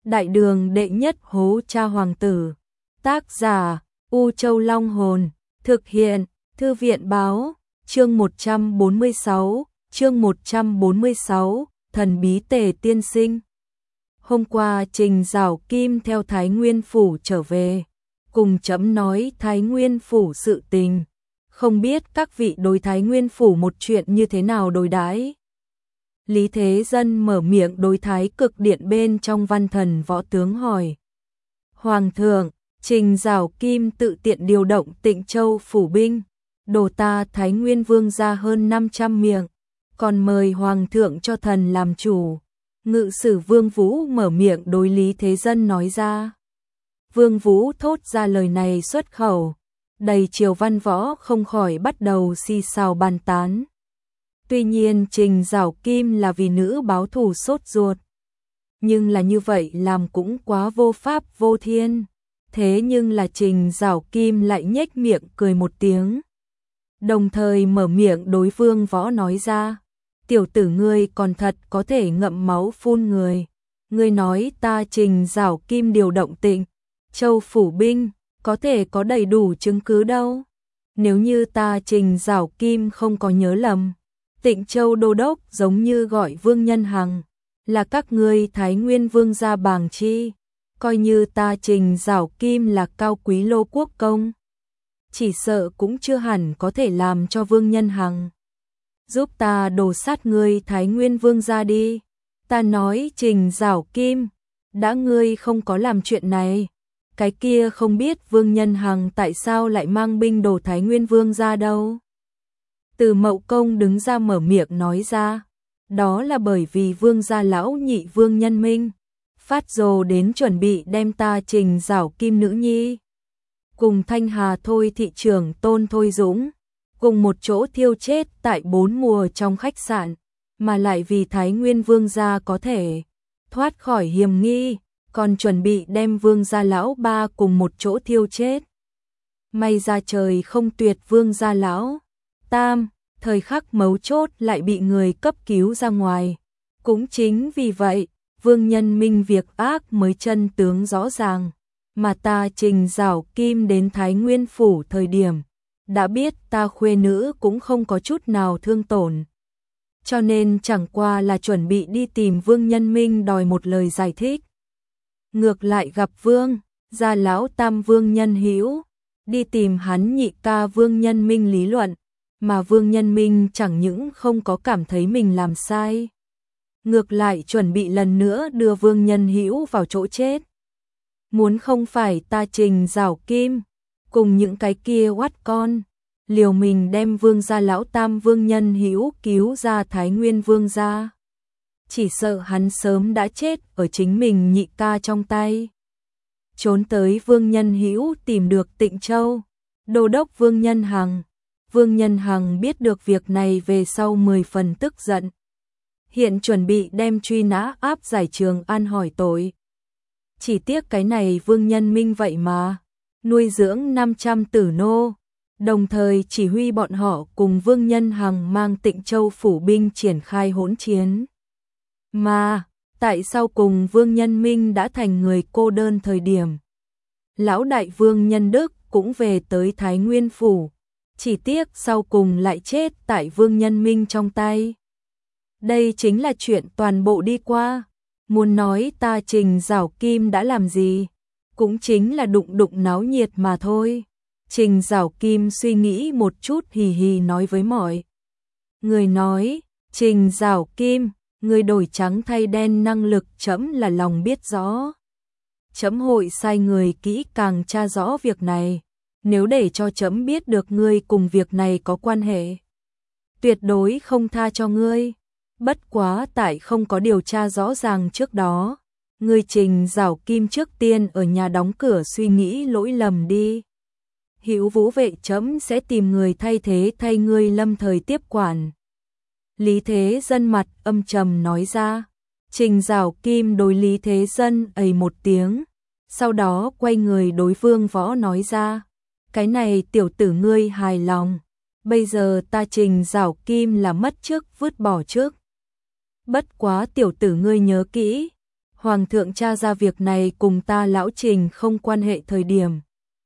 Đại đường đệ nhất hố cha hoàng tử. Tác giả U Châu Long Hồn. Thực hiện Thư viện Báo. Chương 146, Thần bí Tề tiên sinh. Hôm qua Trình Giảo Kim theo Thái Nguyên Phủ trở về, cùng chấm nói Thái Nguyên Phủ sự tình. Không biết các vị đối Thái Nguyên Phủ một chuyện như thế nào đối đãi. Lý Thế Dân mở miệng đối Thái Cực Điện bên trong Văn Thần Võ Tướng hỏi. Hoàng thượng, Trình Giảo Kim tự tiện điều động Tịnh Châu phủ binh, đổ ta Thái Nguyên Vương ra hơn 500 miệng, còn mời Hoàng thượng cho thần làm chủ. Ngự sử Vương Vũ mở miệng đối Lý Thế Dân nói ra. Vương Vũ thốt ra lời này xuất khẩu, đầy triều văn võ không khỏi bắt đầu xì xào bàn tán. Tuy nhiên Trình Giảo Kim là vì nữ báo thù sốt ruột, nhưng là như vậy làm cũng quá vô pháp vô thiên. Thế nhưng là Trình Giảo Kim lại nhếch miệng cười một tiếng, đồng thời mở miệng đối Vương Võ nói ra. Tiểu tử ngươi còn thật có thể ngậm máu phun người. Ngươi nói ta Trình Giảo Kim điều động Tịnh Châu phủ binh, có thể có đầy đủ chứng cứ đâu. Nếu như ta Trình Giảo Kim không có nhớ lầm, Tịnh Châu đô đốc giống như gọi Vương Nhân Hằng, là các ngươi Thái Nguyên Vương gia bàng chi. Coi như ta Trình Giảo Kim là cao quý lô quốc công, chỉ sợ cũng chưa hẳn có thể làm cho Vương Nhân Hằng giúp ta đổ sát ngươi Thái Nguyên Vương gia đi. Ta nói Trình Giảo Kim, đã ngươi không có làm chuyện này, cái kia không biết Vương Nhân Hằng tại sao lại mang binh đổ Thái Nguyên Vương gia đâu. Từ Mậu Công đứng ra mở miệng nói ra, đó là bởi vì Vương gia lão nhị Vương Nhân Minh phát rồ đến chuẩn bị đem ta Trình Giảo Kim nữ nhi cùng Thanh Hà Thôi thị trưởng Tôn Thôi Dũng cùng một chỗ thiêu chết tại 4 mùa trong khách sạn, mà lại vì Thái Nguyên Vương gia có thể thoát khỏi hiểm nghi, còn chuẩn bị đem Vương gia lão ba cùng một chỗ thiêu chết. May ra trời không tuyệt Vương gia lão tam, thời khắc mấu chốt lại bị người cấp cứu ra ngoài. Cũng chính vì vậy, Vương Nhân Minh việc ác mới chân tướng rõ ràng, mà ta Trình Giảo Kim đến Thái Nguyên Phủ thời điểm, đã biết ta khuê nữ cũng không có chút nào thương tổn. Cho nên chẳng qua là chuẩn bị đi tìm Vương Nhân Minh đòi một lời giải thích. Ngược lại gặp Vương gia lão tam Vương Nhân Hữu, đi tìm hắn nhị ca Vương Nhân Minh lý luận, mà Vương Nhân Minh chẳng những không có cảm thấy mình làm sai, ngược lại chuẩn bị lần nữa đưa Vương Nhân Hữu vào chỗ chết. Muốn không phải ta Trình Giảo Kim cùng những cái kia oát con, liều mình đem Vương gia lão tam Vương Nhân Hữu cứu ra Thái Nguyên Vương gia, chỉ sợ hắn sớm đã chết ở chính mình nhị ca trong tay. Trốn tới Vương Nhân Hữu tìm được Tịnh Châu đô đốc Vương Nhân Hằng. Vương Nhân Hằng biết được việc này về sau 10 phần tức giận, hiện chuẩn bị đem truy nã áp giải Trường An hỏi tội. Chỉ tiếc cái này Vương Nhân Minh vậy mà nuôi dưỡng 500 tử nô, đồng thời chỉ huy bọn họ cùng Vương Nhân Hằng mang Tịnh Châu phủ binh triển khai hỗn chiến. Mà, tại sao cùng Vương Nhân Minh đã thành người cô đơn thời điểm, lão đại Vương Nhân Đức cũng về tới Thái Nguyên Phủ, chỉ tiếc sau cùng lại chết tại Vương Nhân Minh trong tay. Đây chính là chuyện toàn bộ đi qua. Muốn nói ta Trình Giảo Kim đã làm gì, cũng chính là đụng đụng náo nhiệt mà thôi. Trình Giảo Kim suy nghĩ một chút hì hì nói với mọi người nói, Trình Giảo Kim, người đổi trắng thay đen năng lực trẫm là lòng biết rõ. Trẫm hội sai người kỹ càng tra rõ việc này, nếu để cho trẫm biết được ngươi cùng việc này có quan hệ, tuyệt đối không tha cho ngươi. Bất quá tại không có điều tra rõ ràng trước đó, ngươi Trình Giảo Kim trước tiên ở nhà đóng cửa suy nghĩ lỗi lầm đi. Hữu Vũ vệ trẫm sẽ tìm người thay thế thay ngươi lâm thời tiếp quản. Lý Thế Dân mặt âm trầm nói ra. Trình Giảo Kim đối Lý Thế Dân ầy một tiếng, sau đó quay người đối Vương Võ nói ra. Cái này tiểu tử ngươi hài lòng, bây giờ ta Trình Giảo Kim là mất trước vứt bỏ trước. Bất quá tiểu tử ngươi nhớ kỹ, Hoàng thượng tra ra việc này cùng ta lão Trình không quan hệ thời điểm.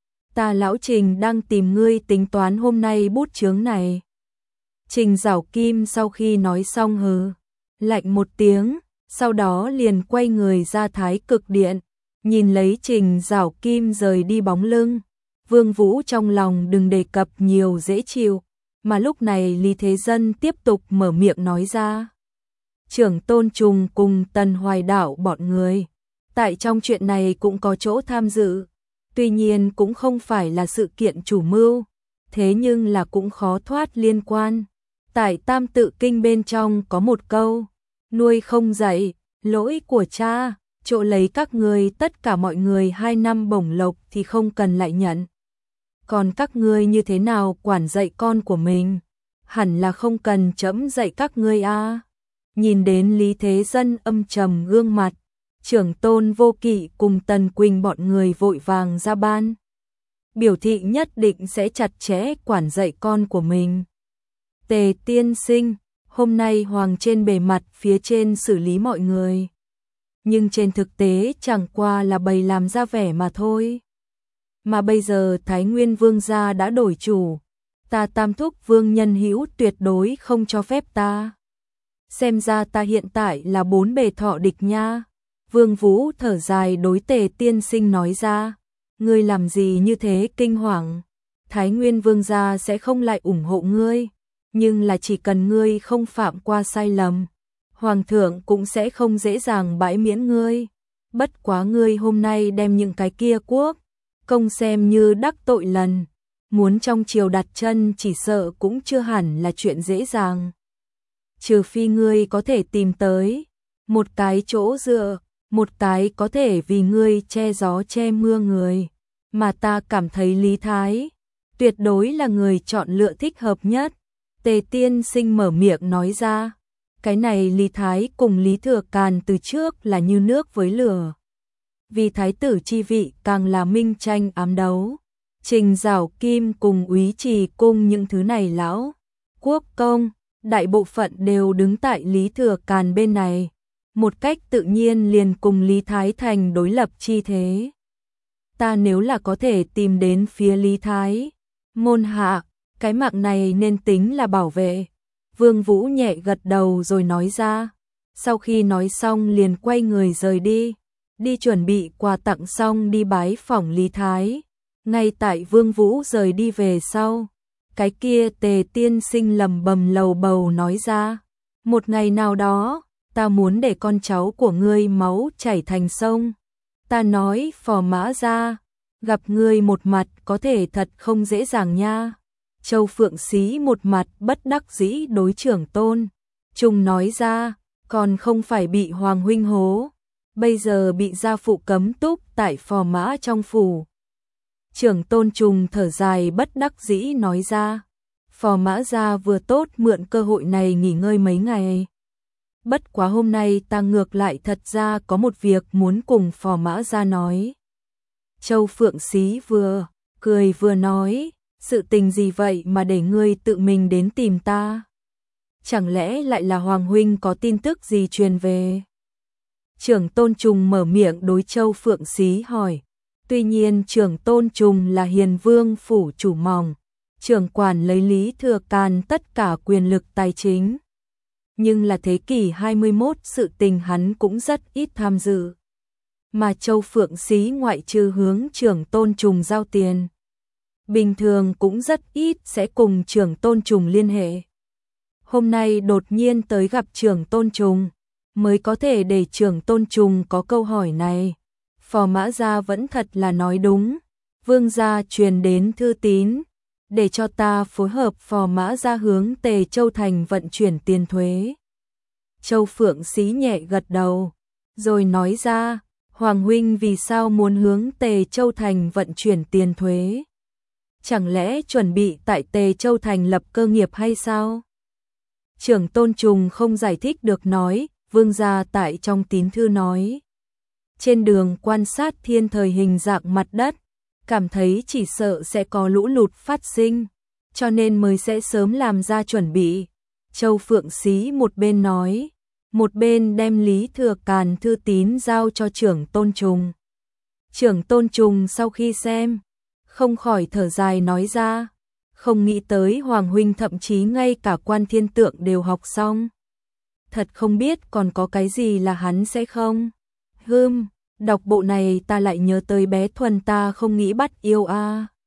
Ta lão Trình đang tìm ngươi tính toán hôm nay bút chướng này. Trình Giảo Kim sau khi nói xong hừ lạnh một tiếng, sau đó liền quay người ra Thái Cực Điện, nhìn lấy Trình Giảo Kim rời đi bóng lưng. Vương Vũ trong lòng đừng đề cập nhiều dễ chịu, mà lúc này Lý Thế Dân tiếp tục mở miệng nói ra. Trưởng Tôn Trùng cùng Tần Hoài Đạo bọn người, tại trong chuyện này cũng có chỗ tham dự, tuy nhiên cũng không phải là sự kiện chủ mưu, thế nhưng là cũng khó thoát liên quan. Tại Tam Tự Kinh bên trong có một câu, nuôi không dạy, lỗi của cha, chỗ lấy các ngươi tất cả mọi người 2 năm bổng lộc thì không cần lại nhận. Còn các ngươi như thế nào quản dạy con của mình, hẳn là không cần chấm dạy các ngươi a. Nhìn đến Lý Thế Dân âm trầm gương mặt, Trưởng Tôn Vô Kỵ cùng Tần Quỳnh bọn người vội vàng ra ban, biểu thị nhất định sẽ chặt chẽ quản dạy con của mình. Tề tiên sinh, hôm nay Hoàng trên bề mặt phía trên xử lý mọi người, nhưng trên thực tế chẳng qua là bày làm ra vẻ mà thôi. Mà bây giờ Thái Nguyên Vương gia đã đổi chủ, ta Tam Thúc Vương Nhân Hữu tuyệt đối không cho phép ta. Xem ra ta hiện tại là 4 bề thọ địch nha. Vương Vũ thở dài đối Tề tiên sinh nói ra, ngươi làm gì như thế kinh hoàng, Thái Nguyên Vương gia sẽ không lại ủng hộ ngươi, nhưng là chỉ cần ngươi không phạm qua sai lầm, Hoàng thượng cũng sẽ không dễ dàng bãi miễn ngươi. Bất quá ngươi hôm nay đem những cái kia quốc công xem như đắc tội lần, muốn trong triều đặt chân chỉ sợ cũng chưa hẳn là chuyện dễ dàng. Trừ phi ngươi có thể tìm tới một cái chỗ dựa, một cái có thể vì ngươi che gió che mưa người, mà ta cảm thấy Lý Thái tuyệt đối là người chọn lựa thích hợp nhất. Tề tiên sinh mở miệng nói ra, cái này Lý Thái cùng Lý Thừa Càn từ trước là như nước với lửa, vì thái tử chi vị càng là minh tranh ám đấu. Trình Giảo Kim cùng Úy Trì cung những thứ này lão quốc công, đại bộ phận đều đứng tại Lý Thừa Càn bên này, một cách tự nhiên liền cùng Lý Thái thành đối lập chi thế. Ta nếu là có thể tìm đến phía Lý Thái môn hạ, cái mạng này nên tính là bảo vệ. Vương Vũ nhẹ gật đầu rồi nói ra, sau khi nói xong liền quay người rời đi, đi chuẩn bị quà tặng xong đi bái phỏng Lý Thái. Ngay tại Vương Vũ rời đi về sau, cái kia Tề tiên sinh lầm bầm lầu bầu nói ra, một ngày nào đó, ta muốn để con cháu của ngươi máu chảy thành sông. Ta nói Phò Mã Gia, gặp ngươi một mặt có thể thật không dễ dàng nha. Châu Phượng Xí một mặt bất đắc dĩ đối Trưởng Tôn Trùng nói ra, còn không phải bị Hoàng huynh hố, bây giờ bị gia phụ cấm túc tại Phò Mã trong phủ. Trưởng Tôn Trùng thở dài bất đắc dĩ nói ra, Phò Mã Gia vừa tốt mượn cơ hội này nghỉ ngơi mấy ngày. Bất quá hôm nay ta ngược lại thật ra có một việc muốn cùng Phò Mã Gia nói. Châu Phượng Xí vừa cười vừa nói, sự tình gì vậy mà để ngươi tự mình đến tìm ta? Chẳng lẽ lại là Hoàng huynh có tin tức gì truyền về? Trưởng Tôn Trùng mở miệng đối Châu Phượng Xí hỏi. Tuy nhiên Trưởng Tôn Trùng là Hiền Vương phủ chủ mỏng, trưởng quản lấy Lý Thừa Càn tất cả quyền lực tài chính. Nhưng là thế kỷ 21 sự tình hắn cũng rất ít tham dự. Mà Châu Phượng Xí ngoại trừ hướng Trưởng Tôn Trùng giao tiền, bình thường cũng rất ít sẽ cùng Trưởng Tôn Trùng liên hệ. Hôm nay đột nhiên tới gặp Trưởng Tôn Trùng, mới có thể để Trưởng Tôn Trùng có câu hỏi này. Phò Mã Gia vẫn thật là nói đúng, Vương gia truyền đến thư tín, để cho ta phối hợp Phò Mã Gia hướng Tề Châu Thành vận chuyển tiền thuế. Châu Phượng Xí nhẹ gật đầu, rồi nói ra, Hoàng huynh vì sao muốn hướng Tề Châu Thành vận chuyển tiền thuế? Chẳng lẽ chuẩn bị tại Tề Châu Thành lập cơ nghiệp hay sao? Trưởng Tôn Trùng không giải thích được nói, Vương gia tại trong tín thư nói. Trên đường quan sát thiên thời hình dạng mặt đất, cảm thấy chỉ sợ sẽ có lũ lụt phát sinh, cho nên mới sẽ sớm làm ra chuẩn bị. Châu Phượng Xí một bên nói, một bên đem Lý Thừa Càn thư tín giao cho Trưởng Tôn Trùng. Trưởng Tôn Trùng sau khi xem, không khỏi thở dài nói ra, không nghĩ tới Hoàng huynh thậm chí ngay cả Quan Thiên Tượng đều học xong. Thật không biết còn có cái gì là hắn sẽ không. Đọc bộ này ta lại nhớ tới bé Thuần ta không nghĩ bắt yêu a.